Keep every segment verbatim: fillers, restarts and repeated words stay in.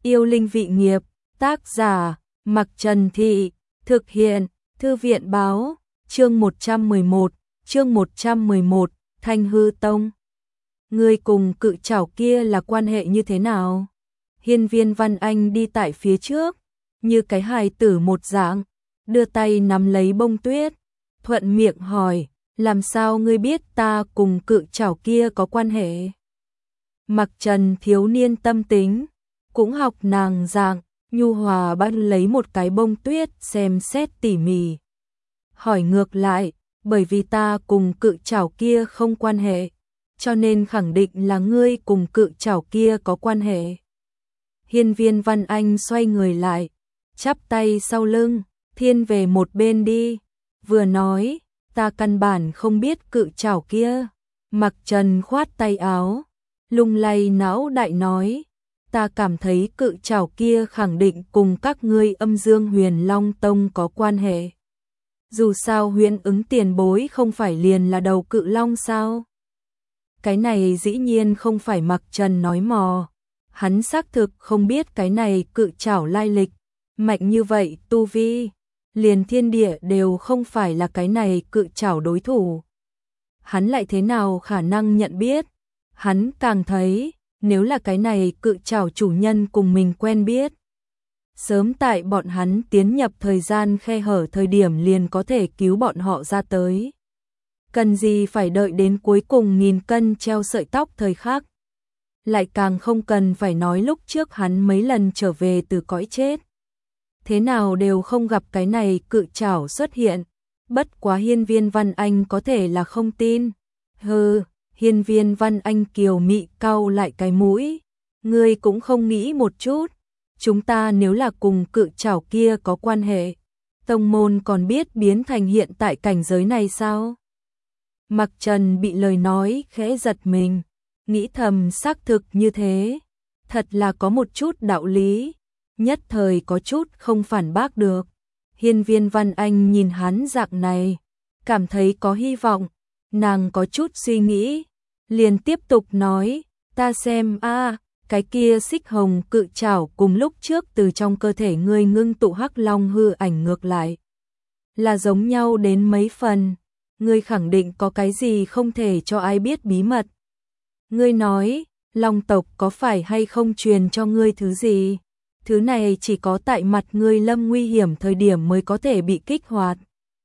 Yêu linh vị nghiệp, tác giả, Mặc Trần Thị, thực hiện, Thư viện báo, chương một trăm mười một, chương một trăm mười một, Thanh Hư Tông. Ngươi cùng cự trảo kia là quan hệ như thế nào? Hiên Viên Văn Anh đi tại phía trước, như cái hài tử một dạng, đưa tay nắm lấy bông tuyết, thuận miệng hỏi, làm sao ngươi biết ta cùng cự trảo kia có quan hệ? Mặc Trần thiếu niên tâm tính, cũng học nàng dạng, nhu hòa bắt lấy một cái bông tuyết xem xét tỉ mỉ. Hỏi ngược lại, bởi vì ta cùng cự trảo kia không quan hệ, cho nên khẳng định là ngươi cùng cự trảo kia có quan hệ. Hiên Viên Văn Anh xoay người lại, chắp tay sau lưng, thiên về một bên đi, vừa nói, ta căn bản không biết cự trảo kia. Mặc Trần khoát tay áo, lung lay não đại nói, ta cảm thấy cự trảo kia khẳng định cùng các ngươi Âm Dương Huyền Long Tông có quan hệ. Dù sao Huyễn Ứng tiền bối không phải liền là đầu cự long sao? Cái này dĩ nhiên không phải Mặc Trần nói mò, hắn xác thực không biết cái này cự trảo lai lịch, mạnh như vậy tu vi, liền thiên địa đều không phải là cái này cự trảo đối thủ. Hắn lại thế nào khả năng nhận biết? Hắn càng thấy, nếu là cái này cự trảo chủ nhân cùng mình quen biết, sớm tại bọn hắn tiến nhập thời gian khe hở thời điểm liền có thể cứu bọn họ ra tới. Cần gì phải đợi đến cuối cùng nghìn cân treo sợi tóc thời khắc. Lại càng không cần phải nói lúc trước hắn mấy lần trở về từ cõi chết, thế nào đều không gặp cái này cự trảo xuất hiện. Bất quá Hiên Viên Văn Anh có thể là không tin. Hừ, Hiên Viên Văn Anh kiều mị cau lại cái mũi, ngươi cũng không nghĩ một chút, chúng ta nếu là cùng cự trảo kia có quan hệ, tông môn còn biết biến thành hiện tại cảnh giới này sao? Mặc Trần bị lời nói khẽ giật mình, nghĩ thầm xác thực như thế, thật là có một chút đạo lý, nhất thời có chút không phản bác được. Hiên Viên Văn Anh nhìn hắn dạng này, cảm thấy có hy vọng, nàng có chút suy nghĩ, liền tiếp tục nói, ta xem a, cái kia xích hồng cự trảo cùng lúc trước từ trong cơ thể ngươi ngưng tụ hắc long hư ảnh ngược lại, là giống nhau đến mấy phần, ngươi khẳng định có cái gì không thể cho ai biết bí mật. Ngươi nói, long tộc có phải hay không truyền cho ngươi thứ gì? Thứ này chỉ có tại mặt ngươi lâm nguy hiểm thời điểm mới có thể bị kích hoạt.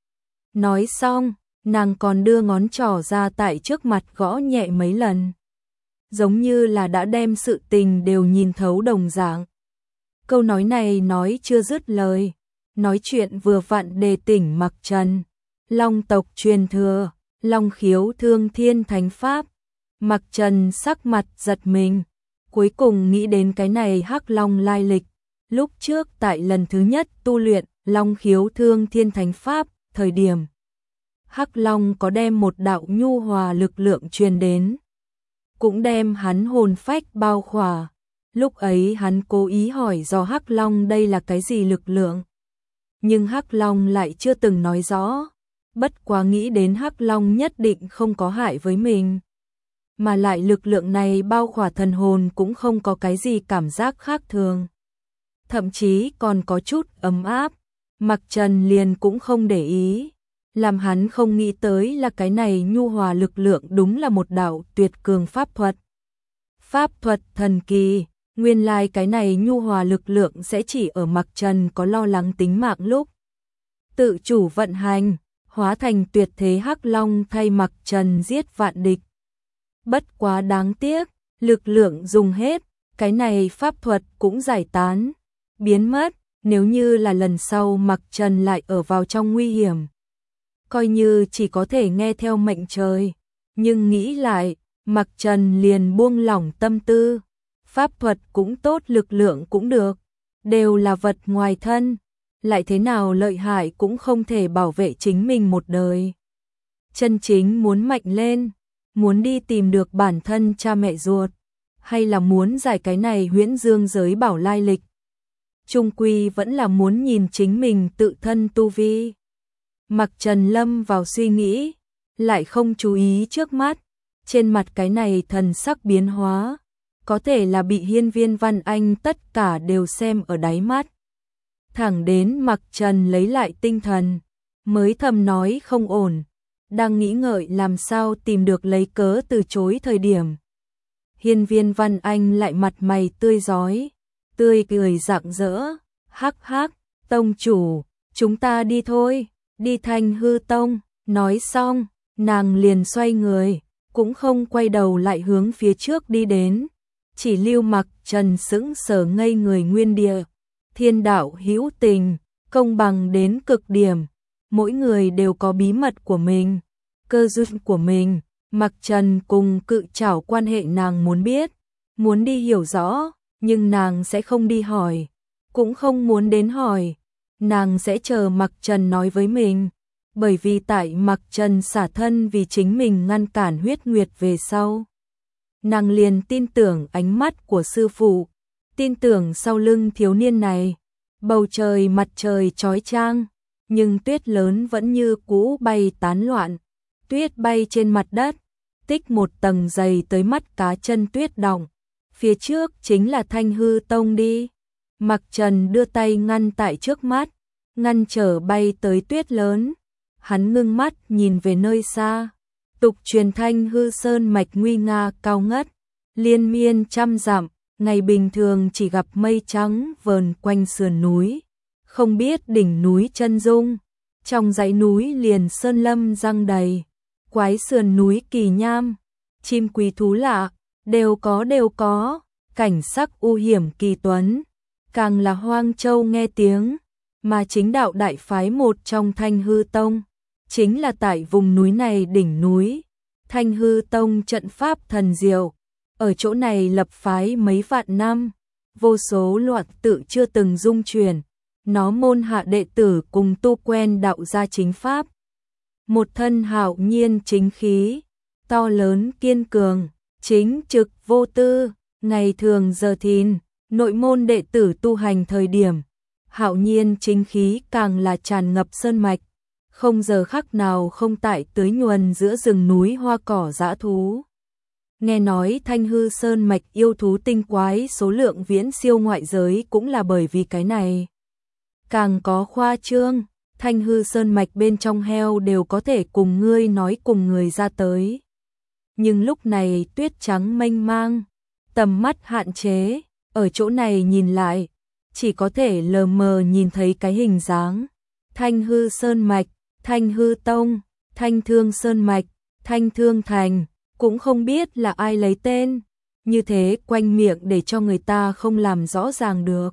Nói xong, nàng còn đưa ngón trỏ ra tại trước mặt gõ nhẹ mấy lần, giống như là đã đem sự tình đều nhìn thấu đồng dạng. Câu nói này nói chưa dứt lời, nói chuyện vừa vặn đề tỉnh Mặc Trần. Long tộc truyền thừa, Long Khiếu Thương Thiên Thánh Pháp. Mặc Trần sắc mặt giật mình, cuối cùng nghĩ đến cái này hắc long lai lịch. Lúc trước tại lần thứ nhất tu luyện Long Khiếu Thương Thiên Thánh Pháp, thời điểm hắc long có đem một đạo nhu hòa lực lượng truyền đến, cũng đem hắn hồn phách bao khỏa. Lúc ấy hắn cố ý hỏi do hắc long đây là cái gì lực lượng, nhưng hắc long lại chưa từng nói rõ. Bất quá nghĩ đến hắc long nhất định không có hại với mình, mà lại lực lượng này bao khỏa thần hồn cũng không có cái gì cảm giác khác thường, thậm chí còn có chút ấm áp. Mặc Trần liền cũng không để ý, làm hắn không nghĩ tới là cái này nhu hòa lực lượng đúng là một đạo tuyệt cường pháp thuật. Pháp thuật thần kỳ, nguyên lai cái này nhu hòa lực lượng sẽ chỉ ở Mặc Trần có lo lắng tính mạng lúc tự chủ vận hành, hóa thành tuyệt thế hắc long thay Mặc Trần giết vạn địch. Bất quá đáng tiếc, lực lượng dùng hết, cái này pháp thuật cũng giải tán, biến mất. Nếu như là lần sau Mặc Trần lại ở vào trong nguy hiểm, coi như chỉ có thể nghe theo mệnh trời, nhưng nghĩ lại, Mặc Trần liền buông lỏng tâm tư. Pháp thuật cũng tốt, lực lượng cũng được, đều là vật ngoài thân, lại thế nào lợi hại cũng không thể bảo vệ chính mình một đời. Chân chính muốn mạnh lên, muốn đi tìm được bản thân cha mẹ ruột, hay là muốn giải cái này huyễn dương giới bảo lai lịch, chung quy vẫn là muốn nhìn chính mình tự thân tu vi. Mặc Trần lâm vào suy nghĩ, lại không chú ý trước mắt, trên mặt cái này thần sắc biến hóa, có thể là bị Hiên Viên Văn Anh tất cả đều xem ở đáy mắt. Thẳng đến Mặc Trần lấy lại tinh thần, mới thầm nói không ổn, đang nghĩ ngợi làm sao tìm được lấy cớ từ chối thời điểm. Hiên Viên Văn Anh lại mặt mày tươi rói, tươi cười rạng rỡ, hắc hắc, tông chủ, chúng ta đi thôi, đi Thanh Hư Tông. Nói xong, nàng liền xoay người, cũng không quay đầu lại hướng phía trước đi đến, chỉ lưu Mặc Trần sững sờ ngây người nguyên địa. Thiên đạo hữu tình, công bằng đến cực điểm, mỗi người đều có bí mật của mình, cơ duyên của mình. Mặc Trần cùng Cự Trảo quan hệ nàng muốn biết, muốn đi hiểu rõ, nhưng nàng sẽ không đi hỏi, cũng không muốn đến hỏi, nàng sẽ chờ Mặc Trần nói với mình, bởi vì tại Mặc Trần xả thân vì chính mình ngăn cản huyết nguyệt về sau. Nàng liền tin tưởng ánh mắt của sư phụ, tin tưởng sau lưng thiếu niên này. Bầu trời mặt trời chói chang, nhưng tuyết lớn vẫn như cũ bay tán loạn, tuyết bay trên mặt đất, tích một tầng dày tới mắt cá chân tuyết đọng. Phía trước chính là Thanh Hư Tông đi. Mặc Trần đưa tay ngăn tại trước mắt, ngăn trở bay tới tuyết lớn. Hắn ngưng mắt nhìn về nơi xa, tục truyền Thanh Hư Sơn mạch nguy nga cao ngất, liên miên trăm dặm, ngày bình thường chỉ gặp mây trắng vờn quanh sườn núi, không biết đỉnh núi chân dung, trong dãy núi liền sơn lâm răng đầy, quái sườn núi kỳ nham, chim quý thú lạ, đều có đều có, cảnh sắc u hiểm kỳ tuấn, càng là hoang châu nghe tiếng, mà chính đạo đại phái một trong Thanh Hư Tông, chính là tại vùng núi này đỉnh núi. Thanh Hư Tông trận pháp thần diệu, ở chỗ này lập phái mấy vạn năm, vô số loạn tự chưa từng dung chuyển, nó môn hạ đệ tử cùng tu quen đạo gia chính pháp. Một thân hạo nhiên chính khí, to lớn kiên cường, chính trực vô tư, ngày thường giờ thìn, nội môn đệ tử tu hành thời điểm, hạo nhiên chính khí càng là tràn ngập sơn mạch, không giờ khắc nào không tại tưới nhuần giữa rừng núi hoa cỏ dã thú. Nghe nói Thanh Hư Sơn mạch yêu thú tinh quái số lượng viễn siêu ngoại giới cũng là bởi vì cái này. Càng có khoa trương, Thanh Hư Sơn mạch bên trong heo đều có thể cùng ngươi nói cùng người ra tới. Nhưng lúc này tuyết trắng mênh mang, tầm mắt hạn chế, ở chỗ này nhìn lại, chỉ có thể lờ mờ nhìn thấy cái hình dáng. Thanh Hư Sơn mạch, Thanh Hư Tông, Thanh Thương Sơn mạch, Thanh Thương Thành, cũng không biết là ai lấy tên, như thế quanh miệng để cho người ta không làm rõ ràng được.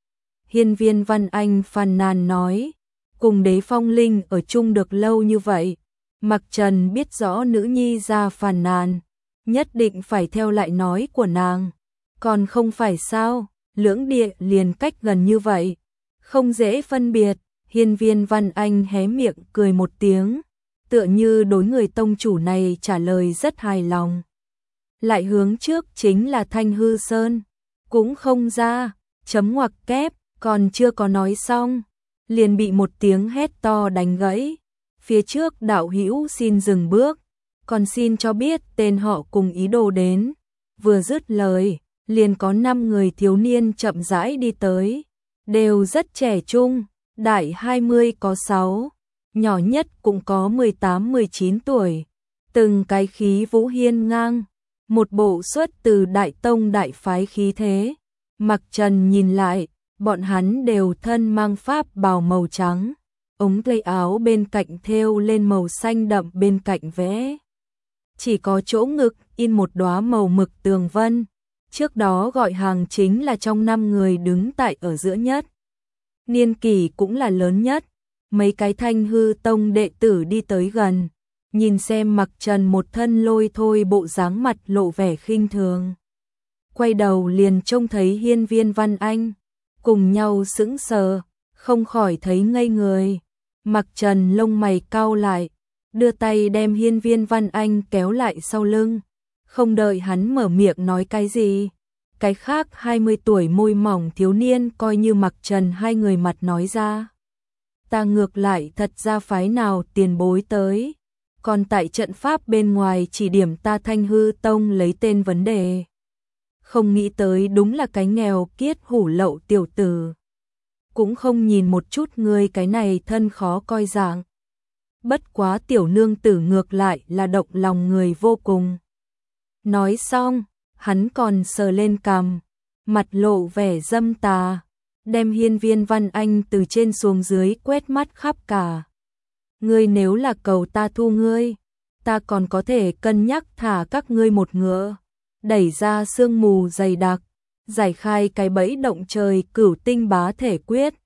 Hiên Viên Văn Anh phàn nàn nói, cùng Đế Phong Linh ở chung được lâu như vậy, Mặc Trần biết rõ nữ nhi ra phàn nàn, nhất định phải theo lại nói của nàng, còn không phải sao, lưỡng địa liền cách gần như vậy, không dễ phân biệt. Hiên Viên Văn Anh hé miệng cười một tiếng, tựa như đối người tông chủ này trả lời rất hài lòng. Lại hướng trước chính là Thanh Hư Sơn, cũng không ra, chấm ngoặc kép, còn chưa có nói xong, liền bị một tiếng hét to đánh gãy. Phía trước đạo hữu xin dừng bước, còn xin cho biết tên họ cùng ý đồ đến. Vừa dứt lời, liền có năm người thiếu niên chậm rãi đi tới, đều rất trẻ trung. Đại hai mươi có sáu, nhỏ nhất cũng có mười tám mười chín tuổi, từng cái khí vũ hiên ngang, một bộ xuất từ đại tông đại phái khí thế. Mặc Trần nhìn lại, bọn hắn đều thân mang pháp bào màu trắng, ống tay áo bên cạnh thêu lên màu xanh đậm bên cạnh vẽ. Chỉ có chỗ ngực in một đóa màu mực tường vân, trước đó gọi hàng chính là trong năm người đứng tại ở giữa nhất. Niên kỷ cũng là lớn nhất, mấy cái Thanh Hư Tông đệ tử đi tới gần, nhìn xem Mặc Trần một thân lôi thôi bộ dáng mặt lộ vẻ khinh thường. Quay đầu liền trông thấy Hiên Viên Văn Anh, cùng nhau sững sờ, không khỏi thấy ngây người. Mặc Trần lông mày cau lại, đưa tay đem Hiên Viên Văn Anh kéo lại sau lưng, không đợi hắn mở miệng nói cái gì. Cái khác hai mươi tuổi môi mỏng thiếu niên coi như Mặc Trần hai người mặt nói ra. Ta ngược lại thật ra phái nào tiền bối tới, còn tại trận pháp bên ngoài chỉ điểm ta Thanh Hư Tông lấy tên vấn đề. không nghĩ tới đúng là cái nghèo kiết hủ lậu tiểu tử. Cũng không nhìn một chút ngươi cái này thân khó coi dạng. Bất quá tiểu nương tử ngược lại là động lòng người vô cùng. Nói xong, hắn còn sờ lên cằm, mặt lộ vẻ dâm tà, đem Hiên Viên Văn Anh từ trên xuống dưới quét mắt khắp cả. Ngươi nếu là cầu ta thu ngươi, ta còn có thể cân nhắc thả các ngươi một ngựa, đẩy ra sương mù dày đặc, giải khai cái bẫy động trời cửu tinh bá thể quyết,